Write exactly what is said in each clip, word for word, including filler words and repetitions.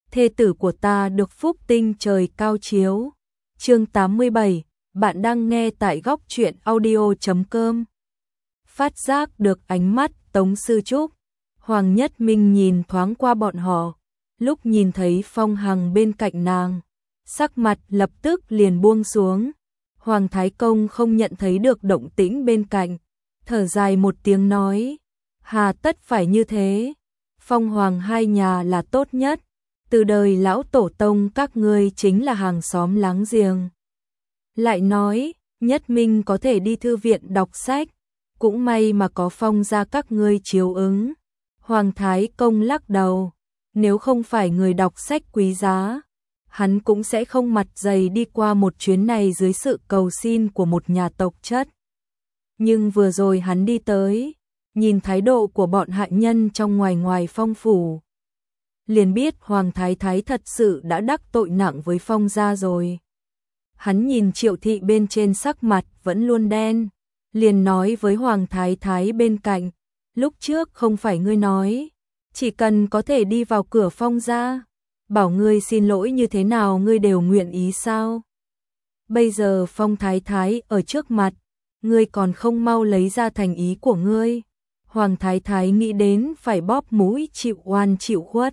thê tử của ta được phúc tinh trời cao chiếu. Chương tám mươi bảy, bạn đang nghe tại góc truyện audio chấm com. Phát giác được ánh mắt Tống Sư Trúc, Hoàng Nhất Minh nhìn thoáng qua bọn họ, lúc nhìn thấy Phong Hằng bên cạnh nàng, sắc mặt lập tức liền buông xuống. Hoàng Thái Công không nhận thấy được động tĩnh bên cạnh, thở dài một tiếng nói, hà tất phải như thế, Phong Hoàng hai nhà là tốt nhất, từ đời lão tổ tông các ngươi chính là hàng xóm láng giềng. Lại nói, Nhất Minh có thể đi thư viện đọc sách, cũng may mà có Phong gia các ngươi chiếu ứng. Hoàng Thái Công lắc đầu, nếu không phải người đọc sách quý giá, hắn cũng sẽ không mặt dày đi qua một chuyến này dưới sự cầu xin của một nhà tộc chất. Nhưng vừa rồi hắn đi tới, nhìn thái độ của bọn hạ nhân trong ngoài ngoài Phong phủ, liền biết Hoàng Thái Thái thật sự đã đắc tội nặng với Phong gia rồi. Hắn nhìn Triệu Thị bên trên sắc mặt vẫn luôn đen, liền nói với Hoàng Thái Thái bên cạnh, lúc trước không phải ngươi nói, chỉ cần có thể đi vào cửa Phong gia, bảo ngươi xin lỗi như thế nào ngươi đều nguyện ý sao? Bây giờ Phong Thái Thái ở trước mặt, ngươi còn không mau lấy ra thành ý của ngươi. Hoàng Thái Thái nghĩ đến phải bóp mũi chịu oan chịu khuất.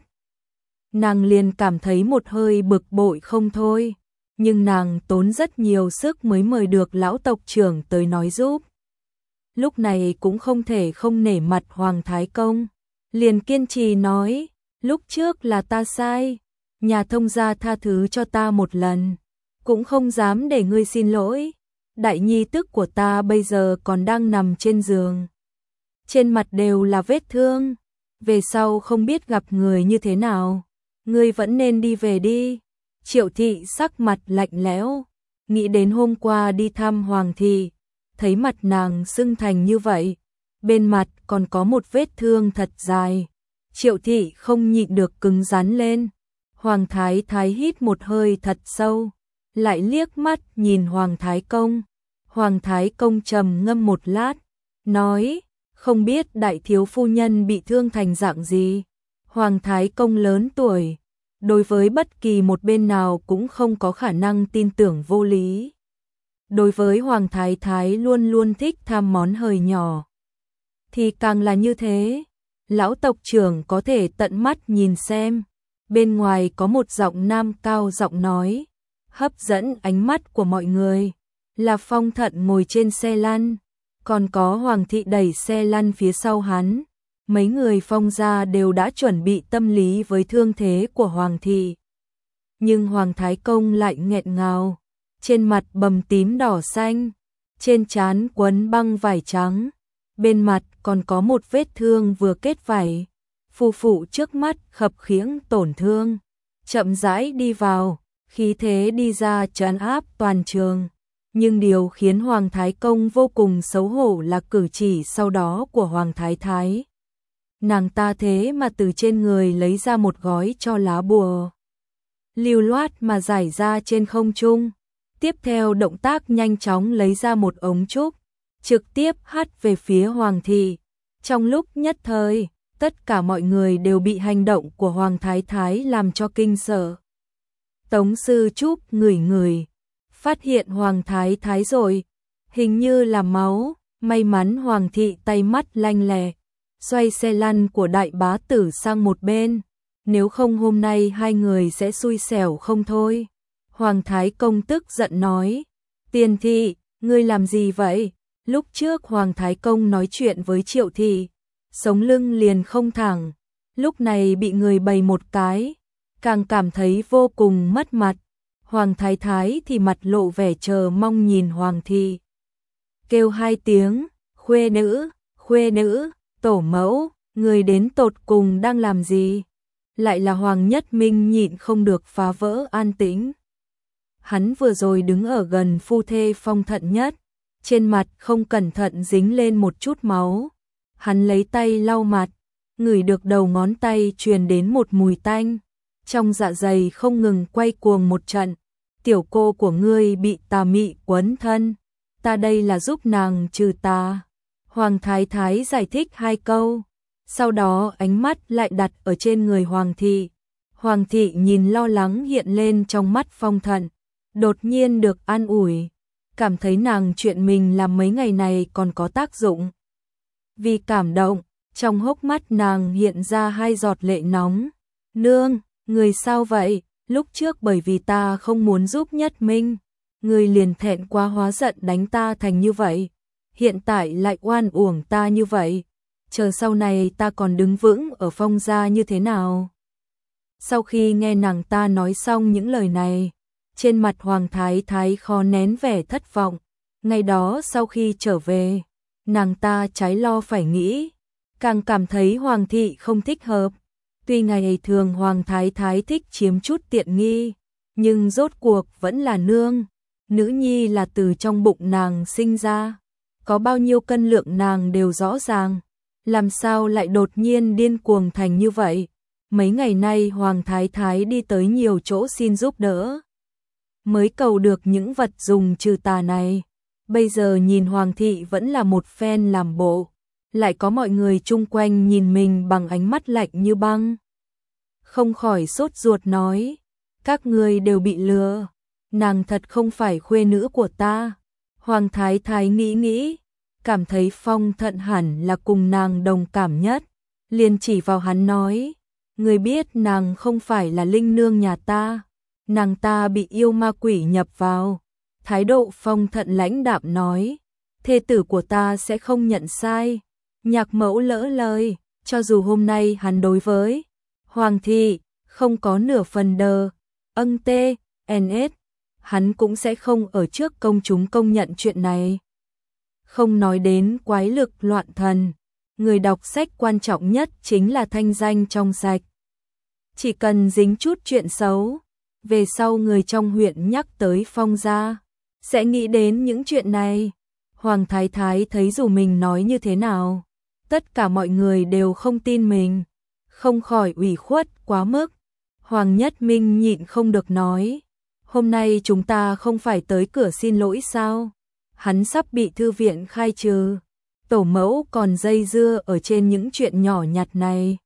Nàng liền cảm thấy một hơi bực bội không thôi, nhưng nàng tốn rất nhiều sức mới mời được lão tộc trưởng tới nói giúp. Lúc này cũng không thể không nể mặt Hoàng Thái Công, liền kiên trì nói, lúc trước là ta sai, nhà thông gia tha thứ cho ta một lần, cũng không dám để ngươi xin lỗi. Đại nhi tức của ta bây giờ còn đang nằm trên giường, trên mặt đều là vết thương, về sau không biết gặp người như thế nào, ngươi vẫn nên đi về đi. Triệu Thị sắc mặt lạnh lẽo, nghĩ đến hôm qua đi thăm Hoàng Thị, thấy mặt nàng sưng thành như vậy, bên mặt còn có một vết thương thật dài. Triệu Thị không nhịn được cứng rắn lên. Hoàng Thái Thái hít một hơi thật sâu, lại liếc mắt nhìn Hoàng Thái Công. Hoàng Thái Công trầm ngâm một lát, nói, không biết đại thiếu phu nhân bị thương thành dạng gì. Hoàng Thái Công lớn tuổi, đối với bất kỳ một bên nào cũng không có khả năng tin tưởng vô lý. Đối với Hoàng Thái Thái luôn luôn thích tham món hời nhỏ, thì càng là như thế. Lão tộc trưởng có thể tận mắt nhìn xem, bên ngoài có một giọng nam cao giọng nói, hấp dẫn ánh mắt của mọi người, là Phong Thận ngồi trên xe lăn, còn có Hoàng Thị đẩy xe lăn phía sau hắn. Mấy người Phong gia đều đã chuẩn bị tâm lý với thương thế của Hoàng Thị. Nhưng Hoàng Thái Công lại nghẹn ngào, trên mặt bầm tím đỏ xanh, trên trán quấn băng vải trắng, bên mặt còn có một vết thương vừa kết vảy. Phu phụ trước mắt khập khiễng tổn thương, chậm rãi đi vào, khí thế đi ra trấn áp toàn trường. Nhưng điều khiến Hoàng Thái Công vô cùng xấu hổ là cử chỉ sau đó của Hoàng Thái Thái. Nàng ta thế mà từ trên người lấy ra một gói cho lá bùa, lưu loát mà giải ra trên không trung. Tiếp theo động tác nhanh chóng lấy ra một ống trúc, trực tiếp hắt về phía Hoàng Thị. Trong lúc nhất thời, tất cả mọi người đều bị hành động của Hoàng Thái Thái làm cho kinh sợ. Tống Sư Trúc ngửi ngửi, phát hiện Hoàng Thái Thái rồi, hình như là máu. May mắn Hoàng Thị tay mắt lanh lẹ, xoay xe lăn của đại bá tử sang một bên, nếu không hôm nay hai người sẽ xui xẻo không thôi. Hoàng Thái Công tức giận nói, Tiền Thị, ngươi làm gì vậy? Lúc trước Hoàng Thái Công nói chuyện với Triệu Thị, sống lưng liền không thẳng, lúc này bị người bày một cái, càng cảm thấy vô cùng mất mặt. Hoàng Thái Thái thì mặt lộ vẻ chờ mong nhìn Hoàng Thị, kêu hai tiếng, khuê nữ, khuê nữ, tổ mẫu, người đến tột cùng đang làm gì? Lại là Hoàng Nhất Minh nhịn không được phá vỡ an tĩnh. Hắn vừa rồi đứng ở gần phu thê Phong Thận Nhất, trên mặt không cẩn thận dính lên một chút máu. Hắn lấy tay lau mặt, ngửi được đầu ngón tay truyền đến một mùi tanh, trong dạ dày không ngừng quay cuồng một trận. Tiểu cô của ngươi bị tà mị quấn thân, ta đây là giúp nàng trừ tà. Hoàng Thái Thái giải thích hai câu, sau đó ánh mắt lại đặt ở trên người Hoàng Thị. Hoàng thị nhìn lo lắng hiện lên trong mắt Phong Thận, đột nhiên được an ủi, cảm thấy nàng chuyện mình làm mấy ngày này còn có tác dụng. Vì cảm động, trong hốc mắt nàng hiện ra hai giọt lệ nóng. Nương, người sao vậy? Lúc trước bởi vì ta không muốn giúp Nhất Minh, người liền thẹn quá hóa giận đánh ta thành như vậy. Hiện tại lại oan uổng ta như vậy. Chờ sau này ta còn đứng vững ở Phong gia như thế nào? Sau khi nghe nàng ta nói xong những lời này, trên mặt Hoàng Thái Thái khó nén vẻ thất vọng. Ngày đó sau khi trở về, nàng ta trái lo phải nghĩ, càng cảm thấy Hoàng thị không thích hợp. Tuy ngày thường Hoàng Thái Thái thích chiếm chút tiện nghi, nhưng rốt cuộc vẫn là nương. Nữ nhi là từ trong bụng nàng sinh ra, có bao nhiêu cân lượng nàng đều rõ ràng. Làm sao lại đột nhiên điên cuồng thành như vậy? Mấy ngày nay Hoàng Thái Thái đi tới nhiều chỗ xin giúp đỡ, mới cầu được những vật dùng trừ tà này. Bây giờ nhìn Hoàng thị vẫn là một phen làm bộ, lại có mọi người chung quanh nhìn mình bằng ánh mắt lạnh như băng. Không khỏi sốt ruột nói, các ngươi đều bị lừa, nàng thật không phải khuê nữ của ta. Hoàng Thái Thái nghĩ nghĩ, cảm thấy Phong Thận hẳn là cùng nàng đồng cảm nhất, liền chỉ vào hắn nói, người biết nàng không phải là linh nương nhà ta, nàng ta bị yêu ma quỷ nhập vào. Thái độ Phong Thận lãnh đạm nói, thê tử của ta sẽ không nhận sai. Nhạc mẫu lỡ lời, cho dù hôm nay hắn đối với Hoàng thị không có nửa phần đờ, âng tê, en ét, hắn cũng sẽ không ở trước công chúng công nhận chuyện này. Không nói đến quái lực loạn thần, người đọc sách quan trọng nhất chính là thanh danh trong sạch. Chỉ cần dính chút chuyện xấu, về sau người trong huyện nhắc tới Phong gia, sẽ nghĩ đến những chuyện này. Hoàng Thái Thái thấy dù mình nói như thế nào, tất cả mọi người đều không tin mình, không khỏi ủy khuất quá mức. Hoàng Nhất Minh nhịn không được nói, hôm nay chúng ta không phải tới cửa xin lỗi sao? Hắn sắp bị thư viện khai trừ, tổ mẫu còn dây dưa ở trên những chuyện nhỏ nhặt này.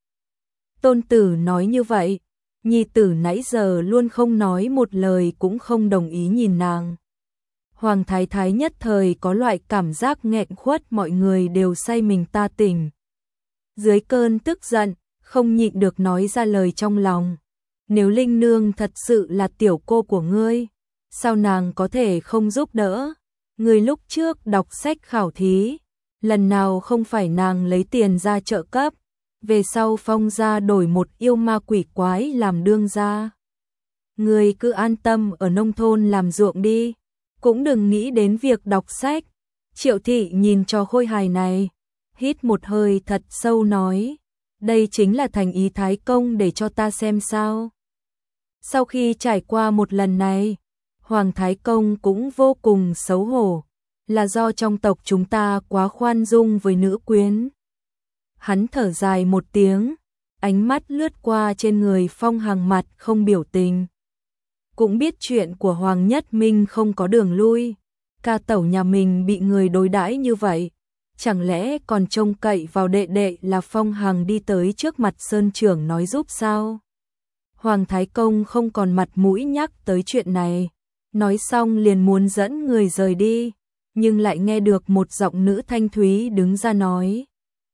Tôn tử nói như vậy, nhi tử nãy giờ luôn không nói một lời cũng không đồng ý nhìn nàng. Hoàng Thái Thái nhất thời có loại cảm giác nghẹn khuất, mọi người đều say mình ta tỉnh. Dưới cơn tức giận, không nhịn được nói ra lời trong lòng. Nếu Linh Nương thật sự là tiểu cô của ngươi, sao nàng có thể không giúp đỡ? Ngươi lúc trước đọc sách khảo thí, lần nào không phải nàng lấy tiền ra trợ cấp, về sau Phong gia đổi một yêu ma quỷ quái làm đương gia. Ngươi cứ an tâm ở nông thôn làm ruộng đi, cũng đừng nghĩ đến việc đọc sách. Triệu thị nhìn cho khôi hài này, hít một hơi thật sâu nói, đây chính là thành ý Thái công để cho ta xem sao. Sau khi trải qua một lần này, Hoàng Thái công cũng vô cùng xấu hổ, là do trong tộc chúng ta quá khoan dung với nữ quyến. Hắn thở dài một tiếng, ánh mắt lướt qua trên người Phong Hằng, mặt không biểu tình. Cũng biết chuyện của Hoàng Nhất Minh không có đường lui, ca tẩu nhà mình bị người đối đãi như vậy, chẳng lẽ còn trông cậy vào đệ đệ là Phong Hằng đi tới trước mặt Sơn trưởng nói giúp sao? Hoàng Thái công không còn mặt mũi nhắc tới chuyện này, nói xong liền muốn dẫn người rời đi, nhưng lại nghe được một giọng nữ thanh thúy đứng ra nói.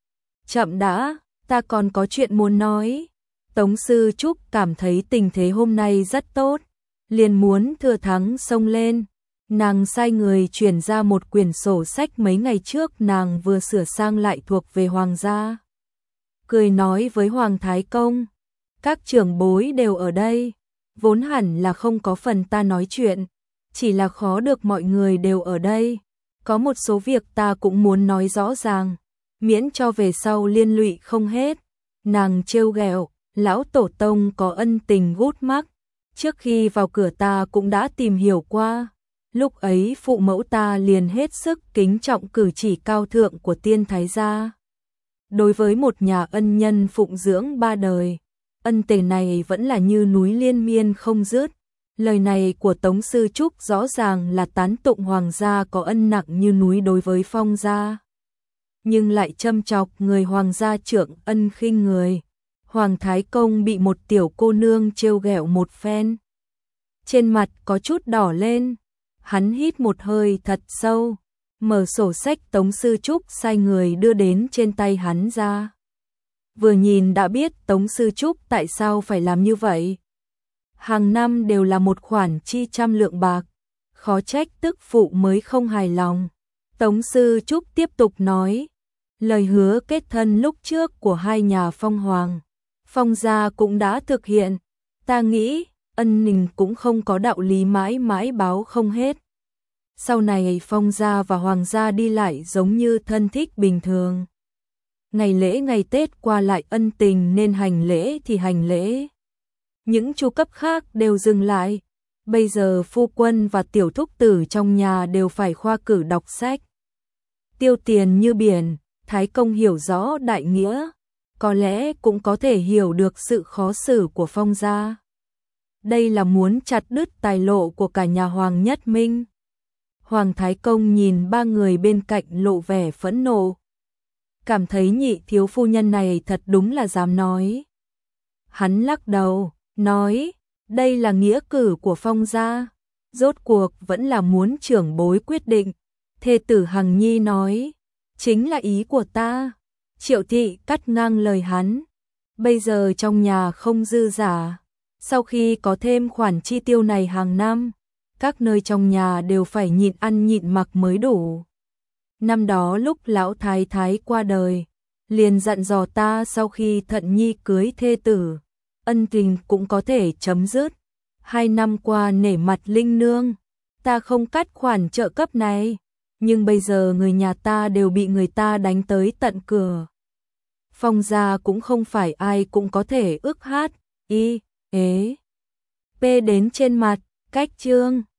Chậm đã, ta còn có chuyện muốn nói. Tống Sư Trúc cảm thấy tình thế hôm nay rất tốt, liền muốn thừa thắng xông lên. Nàng sai người chuyển ra một quyển sổ sách mấy ngày trước nàng vừa sửa sang lại thuộc về Hoàng gia. Cười nói với Hoàng Thái công, các trưởng bối đều ở đây, vốn hẳn là không có phần ta nói chuyện, chỉ là khó được mọi người đều ở đây. Có một số việc ta cũng muốn nói rõ ràng, miễn cho về sau liên lụy không hết. Nàng trêu ghẹo, lão tổ tông có ân tình gút mắc, trước khi vào cửa ta cũng đã tìm hiểu qua. Lúc ấy phụ mẫu ta liền hết sức kính trọng cử chỉ cao thượng của tiên thái gia. Đối với một nhà ân nhân phụng dưỡng ba đời, ân tình này vẫn là như núi liên miên không dứt. Lời này của Tống Sư Trúc rõ ràng là tán tụng Hoàng gia có ân nặng như núi đối với Phong gia, nhưng lại châm chọc người Hoàng gia trưởng ân khinh người. Hoàng Thái Công bị một tiểu cô nương trêu ghẹo một phen. Trên mặt có chút đỏ lên, hắn hít một hơi thật sâu, mở sổ sách Tống Sư Trúc sai người đưa đến trên tay hắn ra. Vừa nhìn đã biết Tống Sư Trúc tại sao phải làm như vậy. Hàng năm đều là một khoản chi trăm lượng bạc, khó trách tức phụ mới không hài lòng. Tống Sư Trúc tiếp tục nói, lời hứa kết thân lúc trước của hai nhà Phong Hoàng, Phong gia cũng đã thực hiện, ta nghĩ ân tình cũng không có đạo lý mãi mãi báo không hết. Sau này Phong gia và Hoàng gia đi lại giống như thân thích bình thường. Ngày lễ ngày Tết qua lại ân tình nên hành lễ thì hành lễ. Những chu cấp khác đều dừng lại. Bây giờ phu quân và tiểu thúc tử trong nhà đều phải khoa cử đọc sách. Tiêu tiền như biển, Thái Công hiểu rõ đại nghĩa, có lẽ cũng có thể hiểu được sự khó xử của Phong gia. Đây là muốn chặt đứt tài lộ của cả nhà Hoàng Nhất Minh. Hoàng Thái Công nhìn ba người bên cạnh lộ vẻ phẫn nộ. Cảm thấy nhị thiếu phu nhân này thật đúng là dám nói. Hắn lắc đầu, nói, đây là nghĩa cử của Phong gia, rốt cuộc vẫn là muốn trưởng bối quyết định. Thê tử Hằng Nhi nói, chính là ý của ta. Triệu thị cắt ngang lời hắn, bây giờ trong nhà không dư giả, sau khi có thêm khoản chi tiêu này hàng năm, các nơi trong nhà đều phải nhịn ăn nhịn mặc mới đủ. Năm đó lúc lão thái thái qua đời, liền dặn dò ta sau khi Thận Nhi cưới thê tử, ân tình cũng có thể chấm dứt. Hai năm qua nể mặt Linh Nương, ta không cắt khoản trợ cấp này, nhưng bây giờ người nhà ta đều bị người ta đánh tới tận cửa. Phong gia cũng không phải ai cũng có thể ức hát, y, ế, p đến trên mặt, cách chương.